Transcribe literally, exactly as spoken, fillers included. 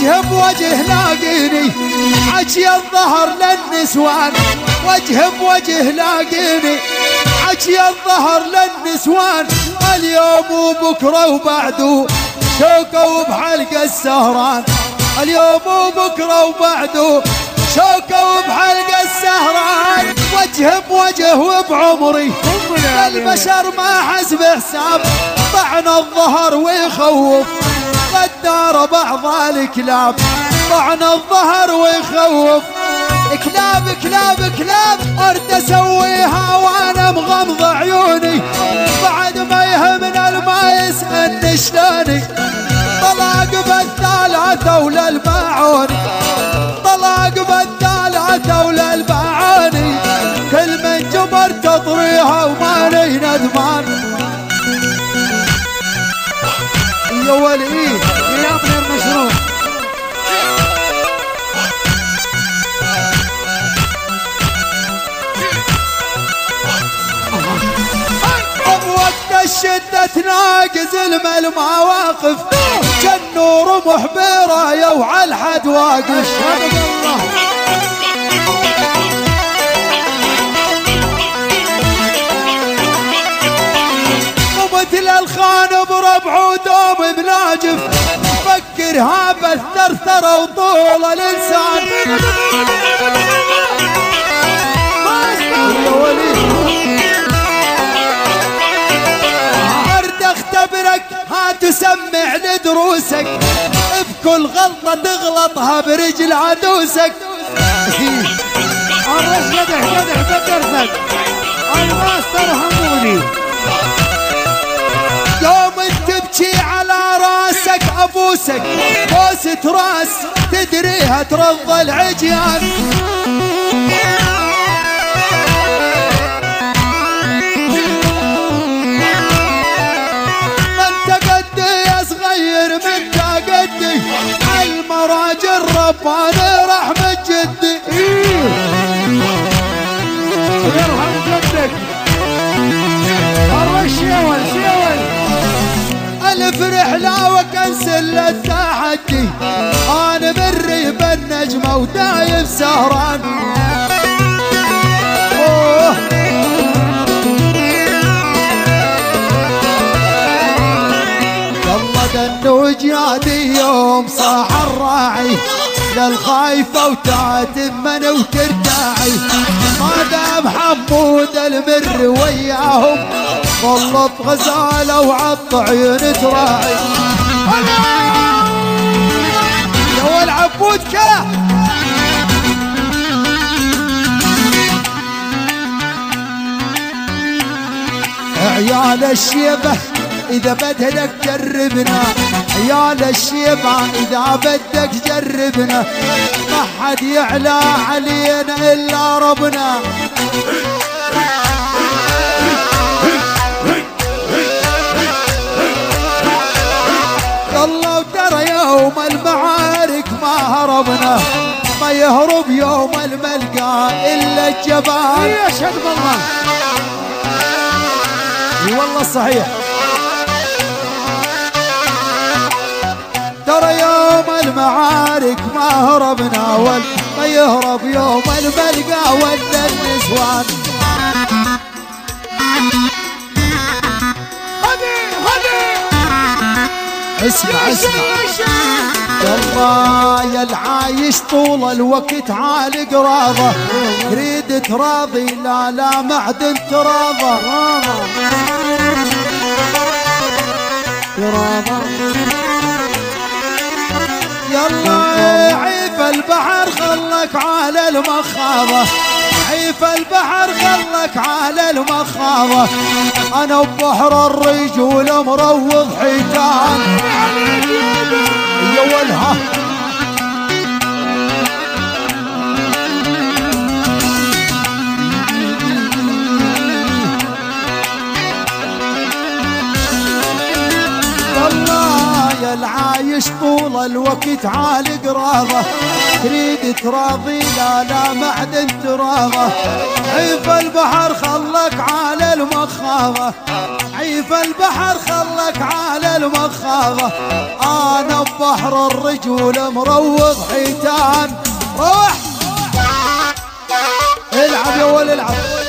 وجه بوجه لاقيني حكي الظهر للنسوان، وجه بوجه لاقيني حكي الظهر للنسوان. اليوم وبكره وبعده شوكه وبحلقه السهران، اليوم وبكره وبعده شوكه وبحلقه السهران. وجه بوجه وبعمري البشر ما حسب حساب، طعن الظهر ويخوف غدار بعض الكلاب، طعن الظهر ويخوف كلاب كلاب كلاب. ارد اسويها وانا مغمض عيوني، بعد ما يهمنا الما يسألني شلوني. طلاق بالثلاثة وللباعوني، طلاق بالثلاثة وللباعوني. كل من جبر تطريها وماني ندمان. يا ولي يا ابن المشروع بوقت الشدة تناقز المواقف، جنور محبرة يو عالحد واقف. ومثل الخان بربع ودوم بناجف، فكر هذا الثرثرة وطول الانسان. ارد اختبرك ها تسمع لدروسك، بكل غلطة تغلطها برجل عدوسك. الرجل قدح قدح بدرسك الماستر هموني. يوم تبكي على راسك ابوسك، بوسة راس تدريها ترضى العجيان. من تقدي يا صغير من تقدي، المراجل رباني رحمة جدي. يرحم جدك الرش يول شيول. الف رحلة وكنسل التحدي، انا بري بالنجمة ودايب سهران. أوه. والله دنوج يادي يوم صاح الراعي، للخايفة وتعتمن وترتاعي. ما دام حمود المر وياهم، ظلت غزالة وعط عيون تراعي. يا ولد عبود كلا عيال الشيبة إذا بدك جربنا، عيال الشيبة إذا بدك جربنا. ما حد يعلى علينا إلا ربنا. يلا وترى يوم المعارك ما هربنا، ما يهرب يوم الملقى إلا الجبان. يشهد بالله. اي والله صحيح. ترى يوم المعارك ما هربنا، وما يهرب يوم الملقى ولا النسوان. اسمع اسمع يلا يا العايش طول الوقت عال قراضه، تريد تراضي لا لا معدن تراضه. تراضه يلا عيف البحر خلك على المخاضه، عيف البحر خلك على المخاضه. انا ببحر الرجول مروض حيتان. يا ولها يا العايش طول الوقت عال قراضه، تريد تراضي لا لا معدن تراضه. عيف البحر خلك على المخاضه، عيف البحر خلك على المخاضه. انا ببحر بحر الرجول مروض حيتان. روح العب يا ولد العب.